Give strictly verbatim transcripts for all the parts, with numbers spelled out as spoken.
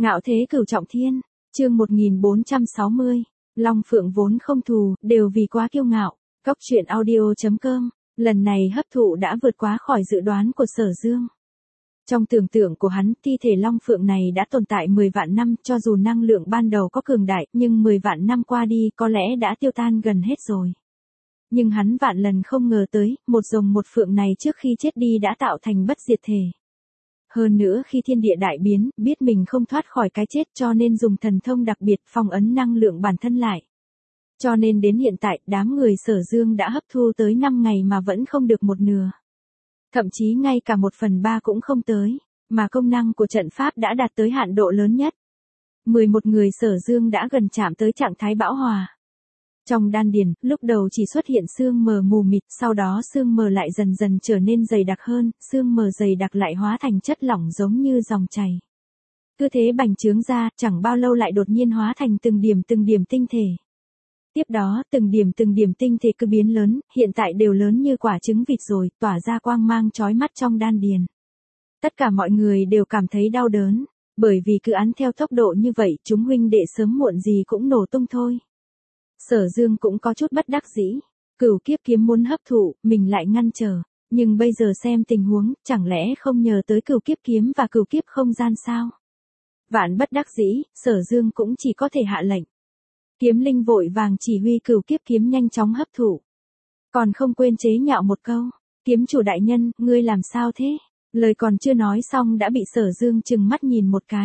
Ngạo thế cửu trọng thiên, chương một nghìn bốn trăm sáu mươi, Long Phượng vốn không thù, đều vì quá kiêu ngạo. Cóc truyện audio chấm com, lần này hấp thụ đã vượt quá khỏi dự đoán của Sở Dương. Trong tưởng tượng của hắn, thi thể Long Phượng này đã tồn tại mười vạn năm, cho dù năng lượng ban đầu có cường đại, nhưng mười vạn năm qua đi có lẽ đã tiêu tan gần hết rồi. Nhưng hắn vạn lần không ngờ tới, một rồng một phượng này trước khi chết đi đã tạo thành bất diệt thể. Hơn nữa khi thiên địa đại biến, biết mình không thoát khỏi cái chết cho nên dùng thần thông đặc biệt phong ấn năng lượng bản thân lại. Cho nên đến hiện tại, đám người Sở Dương đã hấp thu tới năm ngày mà vẫn không được một nửa. Thậm chí ngay cả một phần ba cũng không tới, mà công năng của trận pháp đã đạt tới hạn độ lớn nhất. mười một người Sở Dương đã gần chạm tới trạng thái bão hòa. Trong đan điền, lúc đầu chỉ xuất hiện sương mờ mù mịt, sau đó sương mờ lại dần dần trở nên dày đặc hơn, sương mờ dày đặc lại hóa thành chất lỏng giống như dòng chảy. Cứ thế bành trướng ra, chẳng bao lâu lại đột nhiên hóa thành từng điểm từng điểm tinh thể. Tiếp đó, từng điểm từng điểm tinh thể cứ biến lớn, hiện tại đều lớn như quả trứng vịt rồi, tỏa ra quang mang chói mắt trong đan điền. Tất cả mọi người đều cảm thấy đau đớn, bởi vì cứ án theo tốc độ như vậy, chúng huynh đệ sớm muộn gì cũng nổ tung thôi. Sở Dương cũng có chút bất đắc dĩ, Cửu Kiếp Kiếm muốn hấp thụ, mình lại ngăn trở, nhưng bây giờ xem tình huống, chẳng lẽ không nhờ tới Cửu Kiếp Kiếm và Cửu Kiếp Không Gian sao? Vạn bất đắc dĩ, Sở Dương cũng chỉ có thể hạ lệnh. Kiếm Linh vội vàng chỉ huy Cửu Kiếp Kiếm nhanh chóng hấp thụ. Còn không quên chế nhạo một câu, kiếm chủ đại nhân, ngươi làm sao thế? Lời còn chưa nói xong đã bị Sở Dương trừng mắt nhìn một cái.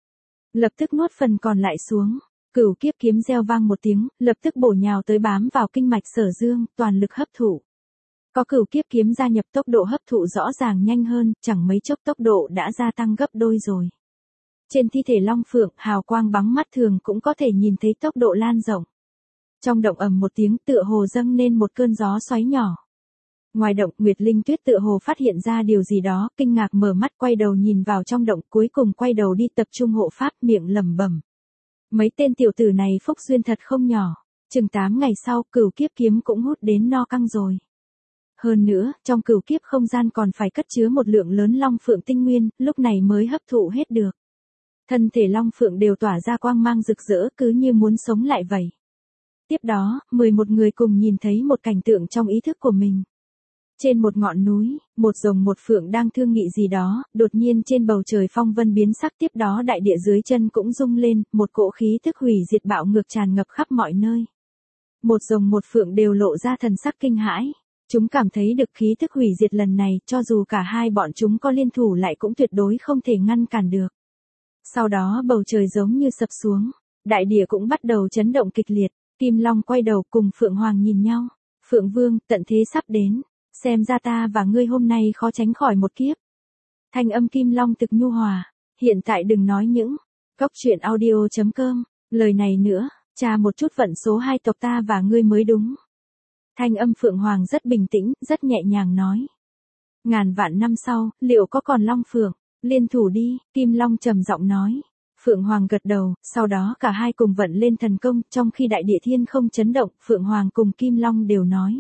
Lập tức nuốt phần còn lại xuống. Cửu Kiếp Kiếm reo vang một tiếng, lập tức bổ nhào tới bám vào kinh mạch Sở Dương, toàn lực hấp thụ. Có Cửu Kiếp Kiếm gia nhập tốc độ hấp thụ rõ ràng nhanh hơn, chẳng mấy chốc tốc độ đã gia tăng gấp đôi rồi. Trên thi thể Long Phượng, hào quang bắn mắt thường cũng có thể nhìn thấy tốc độ lan rộng. Trong động ầm một tiếng tựa hồ dâng lên một cơn gió xoáy nhỏ. Ngoài động, Nguyệt Linh Tuyết tựa hồ phát hiện ra điều gì đó, kinh ngạc mở mắt quay đầu nhìn vào trong động, cuối cùng quay đầu đi tập trung hộ pháp, miệng lẩm bẩm. Mấy tên tiểu tử này phúc duyên thật không nhỏ, chừng tám ngày sau Cửu Kiếp Kiếm cũng hút đến no căng rồi. Hơn nữa, trong Cửu Kiếp Không Gian còn phải cất chứa một lượng lớn Long Phượng tinh nguyên, lúc này mới hấp thụ hết được. Thân thể Long Phượng đều tỏa ra quang mang rực rỡ cứ như muốn sống lại vậy. Tiếp đó, mười một người cùng nhìn thấy một cảnh tượng trong ý thức của mình. Trên một ngọn núi, một rồng một phượng đang thương nghị gì đó, đột nhiên trên bầu trời phong vân biến sắc, tiếp đó đại địa dưới chân cũng rung lên, một cỗ khí thức hủy diệt bạo ngược tràn ngập khắp mọi nơi. Một rồng một phượng đều lộ ra thần sắc kinh hãi. Chúng cảm thấy được khí thức hủy diệt lần này, cho dù cả hai bọn chúng có liên thủ lại cũng tuyệt đối không thể ngăn cản được. Sau đó bầu trời giống như sập xuống, đại địa cũng bắt đầu chấn động kịch liệt, Kim Long quay đầu cùng Phượng Hoàng nhìn nhau. Phượng Vương, tận thế sắp đến, xem ra ta và ngươi hôm nay khó tránh khỏi một kiếp. Thanh âm Kim Long thực nhu hòa, hiện tại đừng nói những cóc truyện audio chấm com, lời này nữa, tra một chút vận số hai tộc ta và ngươi mới đúng. Thanh âm Phượng Hoàng rất bình tĩnh, rất nhẹ nhàng nói. Ngàn vạn năm sau, liệu có còn Long Phượng? Liên thủ đi, Kim Long trầm giọng nói. Phượng Hoàng gật đầu, sau đó cả hai cùng vận lên thần công, trong khi đại địa thiên không chấn động, Phượng Hoàng cùng Kim Long đều nói.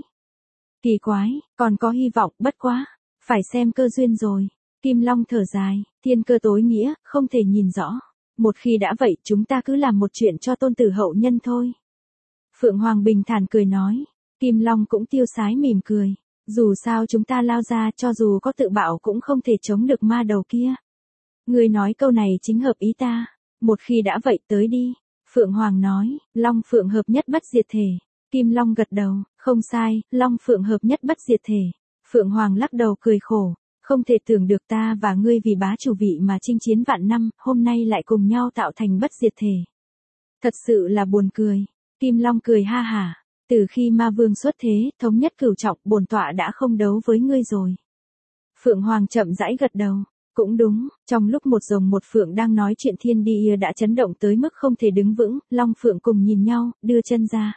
Kỳ quái, còn có hy vọng, bất quá, phải xem cơ duyên rồi. Kim Long thở dài, thiên cơ tối nghĩa, không thể nhìn rõ. Một khi đã vậy, chúng ta cứ làm một chuyện cho tôn tử hậu nhân thôi. Phượng Hoàng bình thản cười nói, Kim Long cũng tiêu sái mỉm cười. Dù sao chúng ta lao ra, cho dù có tự bạo cũng không thể chống được ma đầu kia. Ngươi nói câu này chính hợp ý ta. Một khi đã vậy tới đi. Phượng Hoàng nói, Long Phượng hợp nhất bất diệt thể. Kim Long gật đầu, không sai, Long Phượng hợp nhất bất diệt thể. Phượng Hoàng lắc đầu cười khổ, không thể tưởng được ta và ngươi vì bá chủ vị mà chinh chiến vạn năm, hôm nay lại cùng nhau tạo thành bất diệt thể. Thật sự là buồn cười. Kim Long cười ha hả. Từ khi ma vương xuất thế, thống nhất cửu trọng, bổn tọa đã không đấu với ngươi rồi. Phượng Hoàng chậm rãi gật đầu. Cũng đúng, trong lúc một rồng một phượng đang nói chuyện thiên địa đã chấn động tới mức không thể đứng vững, Long Phượng cùng nhìn nhau, đưa chân ra.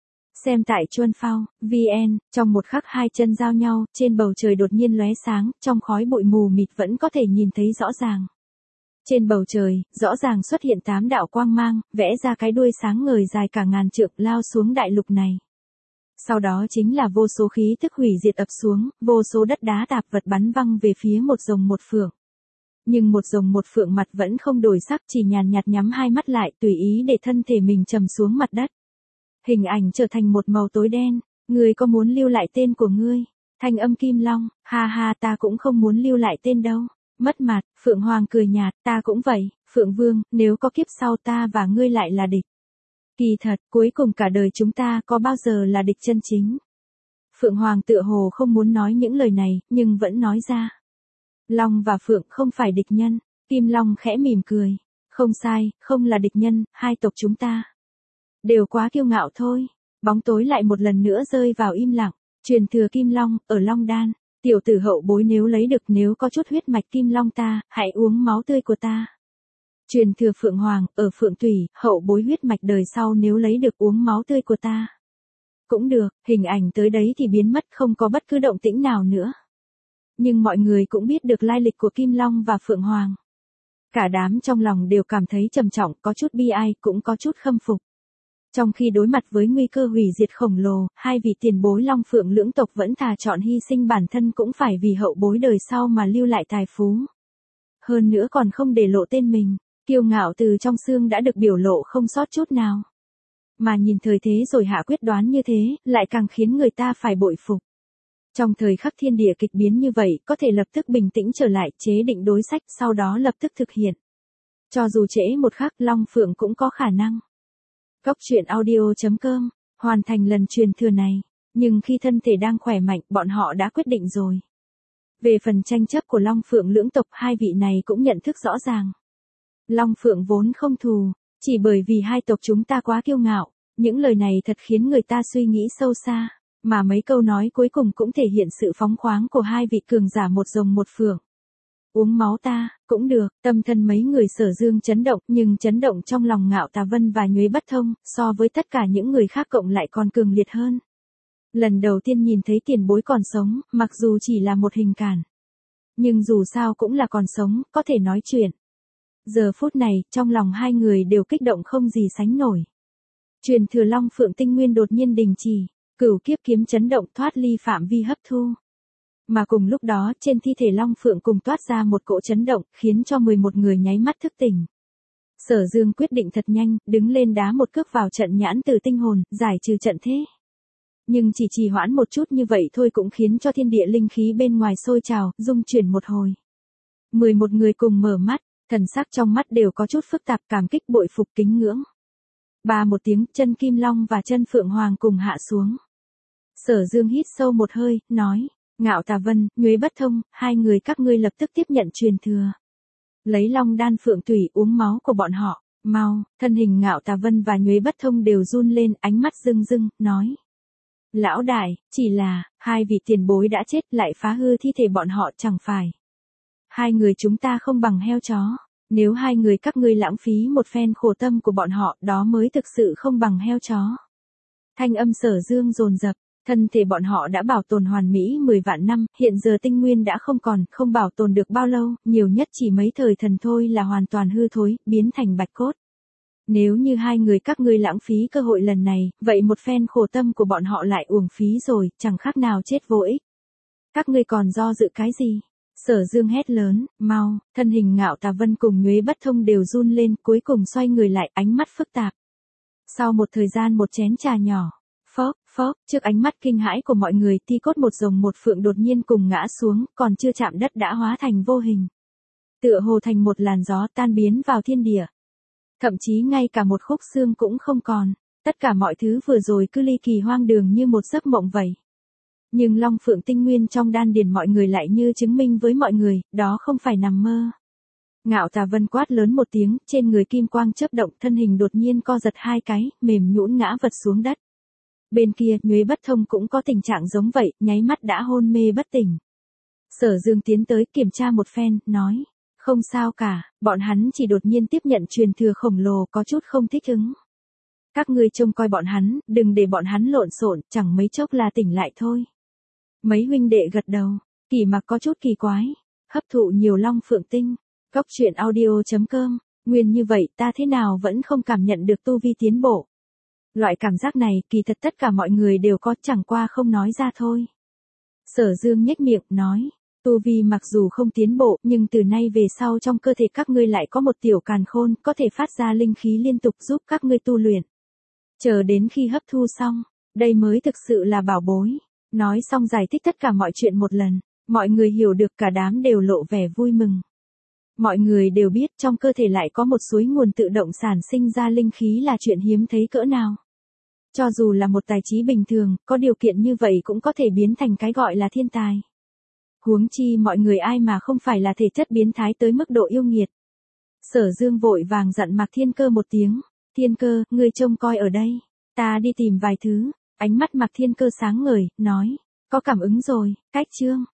Xem tại Chuân Phao, vê en, trong một khắc hai chân giao nhau, trên bầu trời đột nhiên lóe sáng, trong khói bụi mù mịt vẫn có thể nhìn thấy rõ ràng. Trên bầu trời, rõ ràng xuất hiện tám đạo quang mang, vẽ ra cái đuôi sáng ngời dài cả ngàn trượng lao xuống đại lục này. Sau đó chính là vô số khí thức hủy diệt ập xuống, vô số đất đá tạp vật bắn văng về phía một rồng một phượng. Nhưng một rồng một phượng mặt vẫn không đổi sắc, chỉ nhàn nhạt nhắm hai mắt lại, tùy ý để thân thể mình trầm xuống mặt đất. Hình ảnh trở thành một màu tối đen. Ngươi có muốn lưu lại tên của ngươi? Thanh âm Kim Long, ha ha, ta cũng không muốn lưu lại tên đâu. Mất mặt, Phượng Hoàng cười nhạt, ta cũng vậy, Phượng Vương, nếu có kiếp sau ta và ngươi lại là địch. Kỳ thật, cuối cùng cả đời chúng ta có bao giờ là địch chân chính. Phượng Hoàng tựa hồ không muốn nói những lời này, nhưng vẫn nói ra. Long và Phượng không phải địch nhân. Kim Long khẽ mỉm cười. Không sai, không là địch nhân, hai tộc chúng ta đều quá kiêu ngạo thôi. Bóng tối lại một lần nữa rơi vào im lặng. Truyền thừa Kim Long, ở Long Đan. Tiểu tử hậu bối nếu lấy được, nếu có chút huyết mạch Kim Long ta, hãy uống máu tươi của ta. Truyền thừa Phượng Hoàng, ở Phượng Tùy, hậu bối huyết mạch đời sau nếu lấy được uống máu tươi của ta. Cũng được, hình ảnh tới đấy thì biến mất, không có bất cứ động tĩnh nào nữa. Nhưng mọi người cũng biết được lai lịch của Kim Long và Phượng Hoàng. Cả đám trong lòng đều cảm thấy trầm trọng, có chút bi ai, cũng có chút khâm phục. Trong khi đối mặt với nguy cơ hủy diệt khổng lồ, hai vị tiền bối Long Phượng lưỡng tộc vẫn thà chọn hy sinh bản thân cũng phải vì hậu bối đời sau mà lưu lại tài phú. Hơn nữa còn không để lộ tên mình, kiêu ngạo từ trong xương đã được biểu lộ không sót chút nào. Mà nhìn thời thế rồi hạ quyết đoán như thế, lại càng khiến người ta phải bội phục. Trong thời khắc thiên địa kịch biến như vậy, có thể lập tức bình tĩnh trở lại, chế định đối sách, sau đó lập tức thực hiện. Cho dù trễ một khắc, Long Phượng cũng có khả năng. Cốc truyện audio chấm com, hoàn thành lần truyền thừa này. Nhưng khi thân thể đang khỏe mạnh, bọn họ đã quyết định rồi. Về phần tranh chấp của Long Phượng lưỡng tộc, hai vị này cũng nhận thức rõ ràng. Long Phượng vốn không thù, chỉ bởi vì hai tộc chúng ta quá kiêu ngạo. Những lời này thật khiến người ta suy nghĩ sâu xa. Mà mấy câu nói cuối cùng cũng thể hiện sự phóng khoáng của hai vị cường giả một rồng một phượng. Uống máu ta, cũng được, tâm thân mấy người Sở Dương chấn động, nhưng chấn động trong lòng Ngạo Tà Vân và Nhuế Bất Thông, so với tất cả những người khác cộng lại còn cường liệt hơn. Lần đầu tiên nhìn thấy tiền bối còn sống, mặc dù chỉ là một hình cản. Nhưng dù sao cũng là còn sống, có thể nói chuyện. Giờ phút này, trong lòng hai người đều kích động không gì sánh nổi. Truyền thừa Long Phượng tinh nguyên đột nhiên đình chỉ. Cửu kiếp kiếm chấn động thoát ly phạm vi hấp thu. Mà cùng lúc đó, trên thi thể Long Phượng cùng toát ra một cỗ chấn động, khiến cho mười một người nháy mắt thức tỉnh. Sở Dương quyết định thật nhanh, đứng lên đá một cước vào trận nhãn từ tinh hồn, giải trừ trận thế. Nhưng chỉ trì hoãn một chút như vậy thôi cũng khiến cho thiên địa linh khí bên ngoài sôi trào, rung chuyển một hồi. mười một người cùng mở mắt, thần sắc trong mắt đều có chút phức tạp, cảm kích, bội phục, kính ngưỡng. Ba một tiếng, chân Kim Long và chân Phượng Hoàng cùng hạ xuống. Sở Dương hít sâu một hơi, nói, Ngạo Tà Vân, Nhuế Bất Thông, hai người các ngươi lập tức tiếp nhận truyền thừa. Lấy Long Đan Phượng Tùy uống máu của bọn họ, mau. Thân hình Ngạo Tà Vân và Nhuế Bất Thông đều run lên, ánh mắt rưng rưng, nói. Lão đại, chỉ là, hai vị tiền bối đã chết lại phá hư thi thể bọn họ chẳng phải. Hai người chúng ta không bằng heo chó. Nếu hai người các ngươi lãng phí một phen khổ tâm của bọn họ, đó mới thực sự không bằng heo chó. Thanh âm Sở Dương dồn dập. Thân thể bọn họ đã bảo tồn hoàn mỹ mười vạn năm, hiện giờ tinh nguyên đã không còn, không bảo tồn được bao lâu, nhiều nhất chỉ mấy thời thần thôi là hoàn toàn hư thối, biến thành bạch cốt. Nếu như hai người các ngươi lãng phí cơ hội lần này, vậy một phen khổ tâm của bọn họ lại uổng phí rồi, chẳng khác nào chết vô ích. Các ngươi còn do dự cái gì? Sở Dương hét lớn, mau. Thân hình Ngạo Tà Vân cùng Nhuế Bất Thông đều run lên, cuối cùng xoay người lại, ánh mắt phức tạp. Sau một thời gian một chén trà nhỏ. Phốc, phốc, trước ánh mắt kinh hãi của mọi người, ti cốt một rồng một phượng đột nhiên cùng ngã xuống, còn chưa chạm đất đã hóa thành vô hình. Tựa hồ thành một làn gió tan biến vào thiên địa. Thậm chí ngay cả một khúc xương cũng không còn, tất cả mọi thứ vừa rồi cứ ly kỳ hoang đường như một giấc mộng vậy. Nhưng Long Phượng tinh nguyên trong đan điền mọi người lại như chứng minh với mọi người, đó không phải nằm mơ. Ngạo Tà Vân quát lớn một tiếng, trên người kim quang chớp động, thân hình đột nhiên co giật hai cái, mềm nhũn ngã vật xuống đất. Bên kia, Nhuế Bất Thông cũng có tình trạng giống vậy, nháy mắt đã hôn mê bất tỉnh. Sở Dương tiến tới kiểm tra một phen, nói, không sao cả, bọn hắn chỉ đột nhiên tiếp nhận truyền thừa khổng lồ, có chút không thích ứng. Các ngươi trông coi bọn hắn, đừng để bọn hắn lộn xộn, chẳng mấy chốc là tỉnh lại thôi. Mấy huynh đệ gật đầu, Kỳ Mặc có chút kỳ quái, hấp thụ nhiều Long Phượng tinh. Cốc truyện audio chấm com, nguyên như vậy ta thế nào vẫn không cảm nhận được tu vi tiến bộ. Loại cảm giác này kỳ thật tất cả mọi người đều có, chẳng qua không nói ra thôi. Sở Dương nhếch miệng, nói, Tu vi mặc dù không tiến bộ, nhưng từ nay về sau trong cơ thể các ngươi lại có một tiểu càn khôn, có thể phát ra linh khí liên tục giúp các ngươi tu luyện. Chờ đến khi hấp thu xong, đây mới thực sự là bảo bối. Nói xong giải thích tất cả mọi chuyện một lần, mọi người hiểu được, cả đám đều lộ vẻ vui mừng. Mọi người đều biết trong cơ thể lại có một suối nguồn tự động sản sinh ra linh khí là chuyện hiếm thấy cỡ nào. Cho dù là một tài trí bình thường, có điều kiện như vậy cũng có thể biến thành cái gọi là thiên tài. Huống chi mọi người ai mà không phải là thể chất biến thái tới mức độ yêu nghiệt. Sở Dương vội vàng dặn Mạc Thiên Cơ một tiếng, Thiên Cơ, ngươi trông coi ở đây, ta đi tìm vài thứ. Ánh mắt Mạc Thiên Cơ sáng ngời, nói, có cảm ứng rồi, cách chương.